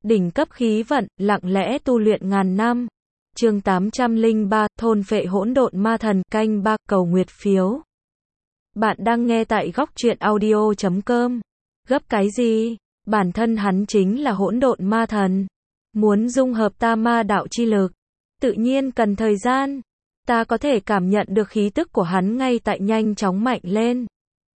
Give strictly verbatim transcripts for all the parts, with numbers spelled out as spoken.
Đỉnh cấp khí vận, lặng lẽ tu luyện ngàn năm. Chương tám trăm lẻ ba, thôn phệ hỗn độn ma thần, canh ba, cầu nguyệt phiếu. Bạn đang nghe tại góc truyện audio chấm com. Gấp cái gì? Bản thân hắn chính là hỗn độn ma thần. Muốn dung hợp ta ma đạo chi lực, tự nhiên cần thời gian. Ta có thể cảm nhận được khí tức của hắn ngay tại nhanh chóng mạnh lên.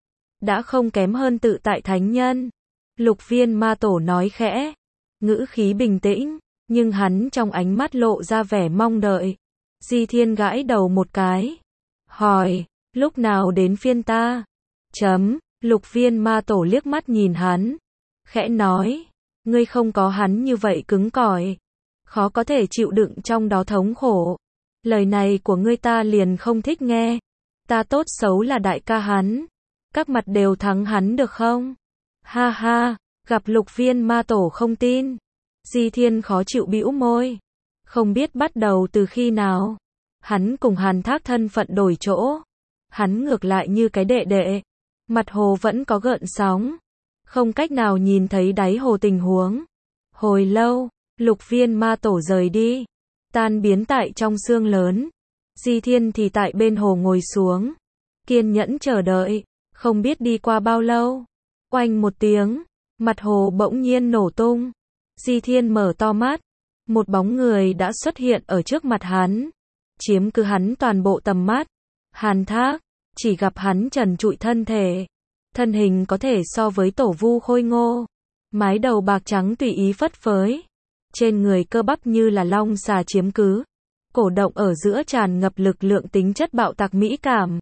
Đã không kém hơn tự tại thánh nhân. Lục Viên ma tổ nói khẽ. Ngữ khí bình tĩnh, nhưng hắn trong ánh mắt lộ ra vẻ mong đợi. Di Thiên gãi đầu một cái. Hỏi, lúc nào đến phiên ta? Chấm, Lục Viên ma tổ liếc mắt nhìn hắn. Khẽ nói, ngươi không có hắn như vậy cứng cỏi. Khó có thể chịu đựng trong đó thống khổ. Lời này của ngươi ta liền không thích nghe. Ta tốt xấu là đại ca hắn. Các mặt đều thắng hắn được không? Ha ha, gặp Lục Viên ma tổ không tin. Di Thiên khó chịu bĩu môi. Không biết bắt đầu từ khi nào. Hắn cùng Hàn Thác thân phận đổi chỗ. Hắn ngược lại như cái đệ đệ. Mặt hồ vẫn có gợn sóng. Không cách nào nhìn thấy đáy hồ tình huống. Hồi lâu, Lục Viên ma tổ rời đi. Tan biến tại trong sương lớn. Di Thiên thì tại bên hồ ngồi xuống. Kiên nhẫn chờ đợi. Không biết đi qua bao lâu. Oanh một tiếng. Mặt hồ bỗng nhiên nổ tung. Di Thiên mở to mắt. Một bóng người đã xuất hiện ở trước mặt hắn. Chiếm cứ hắn toàn bộ tầm mắt. Hàn Thác. Chỉ gặp hắn trần trụi thân thể. Thân hình có thể so với tổ vu khôi ngô. Mái đầu bạc trắng tùy ý phất phới. Trên người cơ bắp như là long xà chiếm cứ. Cổ động ở giữa tràn ngập lực lượng tính chất bạo tạc mỹ cảm.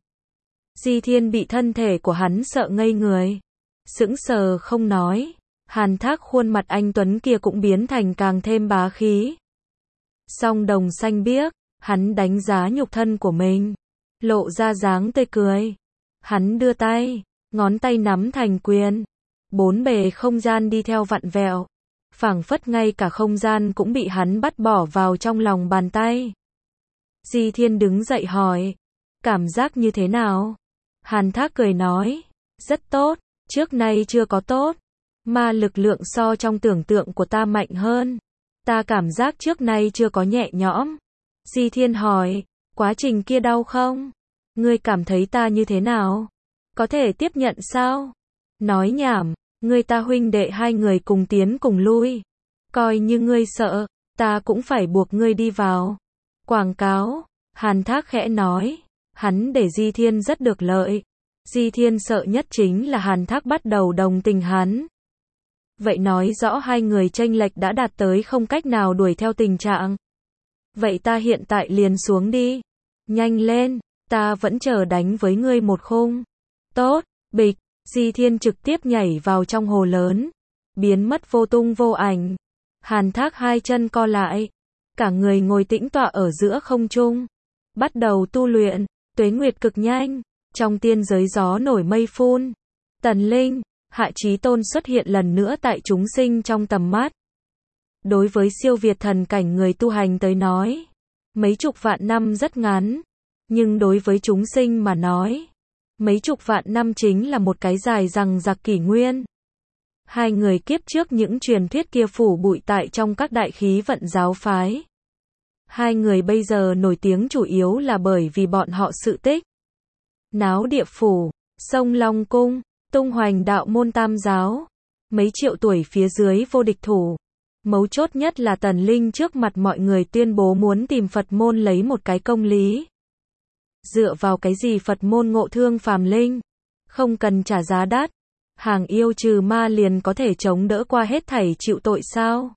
Di Thiên bị thân thể của hắn sợ ngây người. Sững sờ không nói. Hàn Thác khuôn mặt anh tuấn kia cũng biến thành càng thêm bá khí. Song đồng xanh biếc, hắn đánh giá nhục thân của mình. Lộ ra dáng tươi cười. Hắn đưa tay, ngón tay nắm thành quyền. Bốn bề không gian đi theo vặn vẹo. Phảng phất ngay cả không gian cũng bị hắn bắt bỏ vào trong lòng bàn tay. Di Thiên đứng dậy hỏi. Cảm giác như thế nào? Hàn Thác cười nói. Rất tốt, trước nay chưa có tốt. Mà lực lượng so trong tưởng tượng của ta mạnh hơn. Ta cảm giác trước nay chưa có nhẹ nhõm. Di Thiên hỏi. Quá trình kia đau không? Ngươi cảm thấy ta như thế nào? Có thể tiếp nhận sao? Nói nhảm. Ngươi ta huynh đệ hai người cùng tiến cùng lui. Coi như ngươi sợ, ta cũng phải buộc ngươi đi vào. Quảng cáo. Hàn Thác khẽ nói. Hắn để Di Thiên rất được lợi. Di Thiên sợ nhất chính là Hàn Thác bắt đầu đồng tình hắn. Vậy nói rõ hai người chênh lệch đã đạt tới không cách nào đuổi theo tình trạng. Vậy ta hiện tại liền xuống đi. Nhanh lên, ta vẫn chờ đánh với ngươi một khung. Tốt, bịch. Di Thiên trực tiếp nhảy vào trong hồ lớn. Biến mất vô tung vô ảnh. Hàn Thác hai chân co lại. Cả người ngồi tĩnh tọa ở giữa không trung. Bắt đầu tu luyện. Tuế nguyệt cực nhanh. Trong tiên giới gió nổi mây phun. Tần Linh, Hạ Chí Tôn xuất hiện lần nữa tại chúng sinh trong tầm mắt. Đối với siêu việt thần cảnh người tu hành tới nói. Mấy chục vạn năm rất ngắn. Nhưng đối với chúng sinh mà nói. Mấy chục vạn năm chính là một cái dài rằng giặc kỷ nguyên. Hai người kiếp trước những truyền thuyết kia phủ bụi tại trong các đại khí vận giáo phái. Hai người bây giờ nổi tiếng chủ yếu là bởi vì bọn họ sự tích. Náo địa phủ, sông Long Cung, tung hoành đạo môn tam giáo. Mấy triệu tuổi phía dưới vô địch thủ. Mấu chốt nhất là Tần Linh trước mặt mọi người tuyên bố muốn tìm Phật môn lấy một cái công lý. Dựa vào cái gì Phật môn ngộ thương phàm linh? Không cần trả giá đắt. Hàng yêu trừ ma liền có thể chống đỡ qua hết thảy chịu tội sao?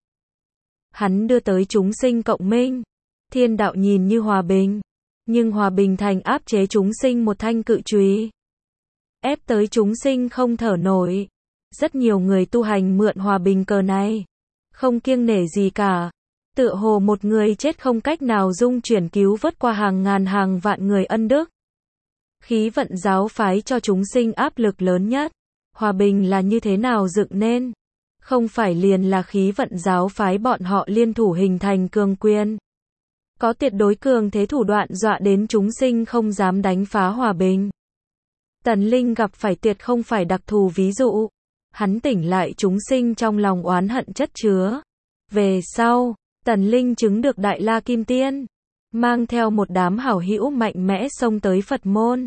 Hắn đưa tới chúng sinh cộng minh. Thiên đạo nhìn như hòa bình. Nhưng hòa bình thành áp chế chúng sinh một thanh cự chùy. Ép tới chúng sinh không thở nổi. Rất nhiều người tu hành mượn hòa bình cờ này. Không kiêng nể gì cả. Tựa hồ một người chết không cách nào dung chuyển cứu vớt qua hàng ngàn hàng vạn người ân đức. Khí vận giáo phái cho chúng sinh áp lực lớn nhất. Hòa bình là như thế nào dựng nên? Không phải liền là khí vận giáo phái bọn họ liên thủ hình thành cường quyền. Có tuyệt đối cường thế thủ đoạn dọa đến chúng sinh không dám đánh phá hòa bình. Tần Linh gặp phải tuyệt không phải đặc thù ví dụ. Hắn tỉnh lại chúng sinh trong lòng oán hận chất chứa. Về sau, Tần Linh chứng được Đại La Kim Tiên, mang theo một đám hảo hữu mạnh mẽ xông tới Phật môn.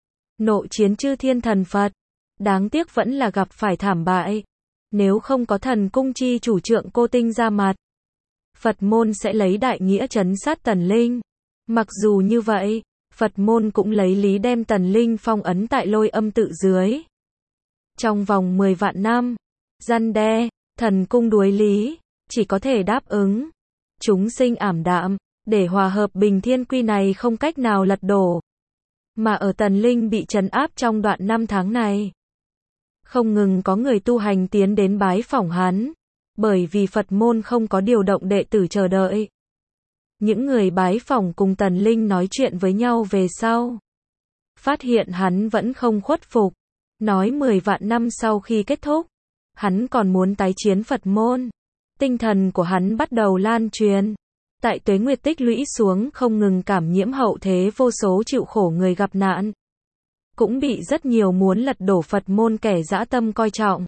Nộ chiến chư thiên thần Phật. Đáng tiếc vẫn là gặp phải thảm bại. Nếu không có thần cung chi chủ Trượng Cô Tinh ra mặt, Phật môn sẽ lấy đại nghĩa trấn sát Tần Linh. Mặc dù như vậy, Phật môn cũng lấy lý đem Tần Linh phong ấn tại Lôi Âm tự dưới. Trong vòng mười vạn năm, răn đe, thần cung đuối lý, chỉ có thể đáp ứng. Chúng sinh ảm đạm, để hòa hợp bình thiên quy này không cách nào lật đổ. Mà ở Tần Linh bị trấn áp trong đoạn năm tháng này, không ngừng có người tu hành tiến đến bái phỏng hắn, bởi vì Phật môn không có điều động đệ tử chờ đợi. Những người bái phỏng cùng Tần Linh nói chuyện với nhau về sau, phát hiện hắn vẫn không khuất phục, nói mười vạn năm sau khi kết thúc, hắn còn muốn tái chiến Phật môn. Tinh thần của hắn bắt đầu lan truyền, tại tuế nguyệt tích lũy xuống không ngừng cảm nhiễm hậu thế vô số chịu khổ người gặp nạn. Cũng bị rất nhiều muốn lật đổ Phật môn kẻ dã tâm coi trọng.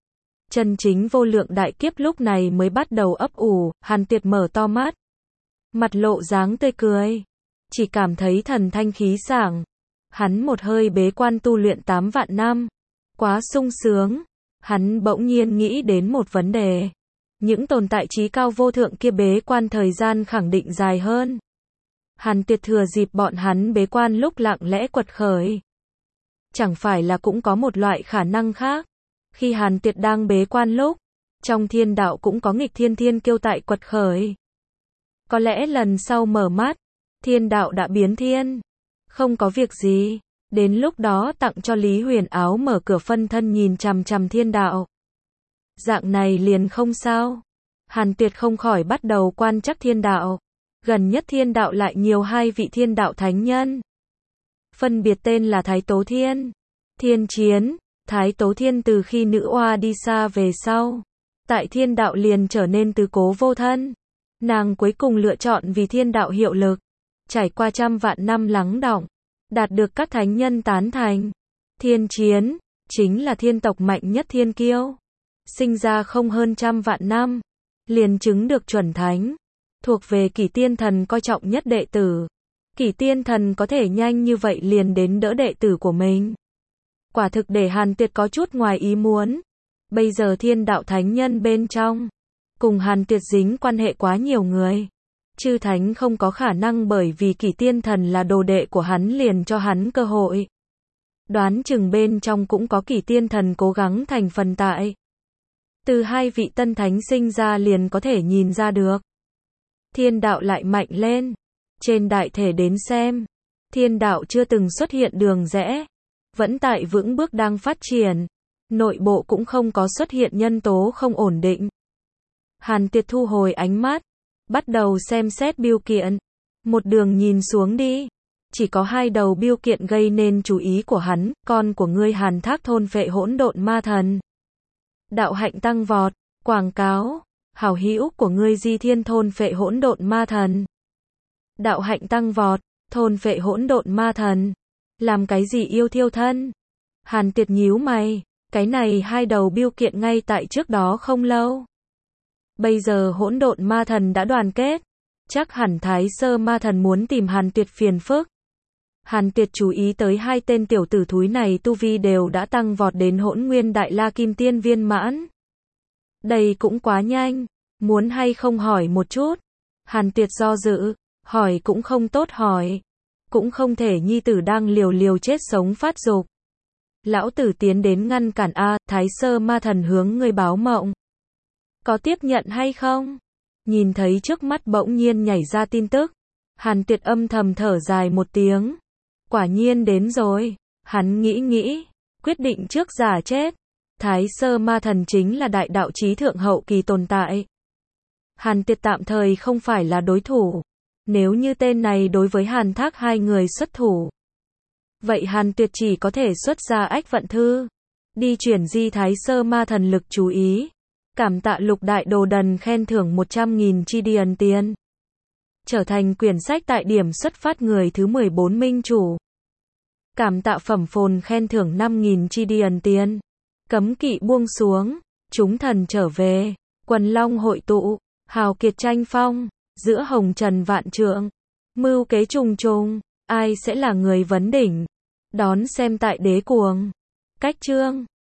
Chân chính vô lượng đại kiếp lúc này mới bắt đầu ấp ủ. Hàn Tuyệt mở to mắt, mặt lộ dáng tươi cười, chỉ cảm thấy thần thanh khí sảng. Hắn một hơi bế quan tu luyện tám vạn năm, quá sung sướng. Hắn bỗng nhiên nghĩ đến một vấn đề. Những tồn tại trí cao vô thượng kia bế quan thời gian khẳng định dài hơn. Hàn Tuyệt thừa dịp bọn hắn bế quan lúc lặng lẽ quật khởi. Chẳng phải là cũng có một loại khả năng khác. Khi Hàn Tuyệt đang bế quan lúc, trong thiên đạo cũng có nghịch thiên thiên kiêu tại quật khởi. Có lẽ lần sau mở mắt, thiên đạo đã biến thiên. Không có việc gì. Đến lúc đó tặng cho Lý Huyền Áo mở cửa phân thân nhìn chằm chằm thiên đạo. Dạng này liền không sao. Hàn Tuyệt không khỏi bắt đầu quan trắc thiên đạo. Gần nhất thiên đạo lại nhiều hai vị thiên đạo thánh nhân. Phân biệt tên là Thái Tố Thiên, Thiên Chiến. Thái Tố Thiên từ khi nữ oa đi xa về sau, tại thiên đạo liền trở nên tứ cố vô thân. Nàng cuối cùng lựa chọn vì thiên đạo hiệu lực. Trải qua trăm vạn năm lắng đọng, đạt được các thánh nhân tán thành. Thiên Chiến, chính là thiên tộc mạnh nhất thiên kiêu. Sinh ra không hơn trăm vạn năm, liền chứng được chuẩn thánh. Thuộc về Kỷ Tiên Thần coi trọng nhất đệ tử. Kỷ Tiên Thần có thể nhanh như vậy liền đến đỡ đệ tử của mình. Quả thực để Hàn Tuyệt có chút ngoài ý muốn. Bây giờ thiên đạo thánh nhân bên trong, cùng Hàn Tuyệt dính quan hệ quá nhiều người. Chư thánh không có khả năng bởi vì Kỷ Tiên Thần là đồ đệ của hắn liền cho hắn cơ hội. Đoán chừng bên trong cũng có Kỷ Tiên Thần cố gắng thành phần tại. Từ hai vị tân thánh sinh ra liền có thể nhìn ra được. Thiên đạo lại mạnh lên. Trên đại thể đến xem, thiên đạo chưa từng xuất hiện đường rẽ. Vẫn tại vững bước đang phát triển. Nội bộ cũng không có xuất hiện nhân tố không ổn định. Hàn Tuyệt thu hồi ánh mắt, bắt đầu xem xét biêu kiện. Một đường nhìn xuống đi. Chỉ có hai đầu biêu kiện gây nên chú ý của hắn. Con của ngươi Hàn Thác thôn phệ hỗn độn ma thần. Đạo hạnh tăng vọt. Quảng cáo. Hảo hữu của ngươi Di Thiên thôn phệ hỗn độn ma thần. Đạo hạnh tăng vọt. Thôn phệ hỗn độn ma thần. Làm cái gì yêu thiêu thân? Hàn Tuyệt nhíu mày. Cái này hai đầu biêu kiện ngay tại trước đó không lâu. Bây giờ hỗn độn ma thần đã đoàn kết. Chắc hẳn Thái Sơ ma thần muốn tìm Hàn Tuyệt phiền phức. Hàn Tuyệt chú ý tới hai tên tiểu tử thúi này tu vi đều đã tăng vọt đến hỗn nguyên đại la kim tiên viên mãn. Đây cũng quá nhanh. Muốn hay không hỏi một chút? Hàn Tuyệt do dự. Hỏi cũng không tốt hỏi. Cũng không thể nhi tử đang liều liều chết sống phát dục. Lão tử tiến đến ngăn cản a, Thái Sơ ma thần hướng ngươi báo mộng. Có tiếp nhận hay không? Nhìn thấy trước mắt bỗng nhiên nhảy ra tin tức. Hàn Tuyệt âm thầm thở dài một tiếng. Quả nhiên đến rồi. Hắn nghĩ nghĩ. Quyết định trước giả chết. Thái Sơ ma thần chính là đại đạo chí thượng hậu kỳ tồn tại. Hàn Tuyệt tạm thời không phải là đối thủ. Nếu như tên này đối với Hàn Thác hai người xuất thủ, vậy Hàn Tuyệt chỉ có thể xuất ra ách vận thư. Đi chuyển di Thái Sơ ma thần lực chú ý. Cảm tạ Lục Đại Đồ Đần khen thưởng một trăm nghìn chi điền tiền. Trở thành quyển sách tại điểm xuất phát người thứ mười bốn minh chủ. Cảm tạ Phẩm Phồn khen thưởng năm nghìn chi điền tiền. Cấm kỵ buông xuống. Chúng thần trở về. Quần long hội tụ. hào kiệt tranh phong, giữa hồng trần vạn trượng, mưu kế trùng trùng, ai sẽ là người vấn đỉnh? Đón xem tại Đế Cuồng. Cách chương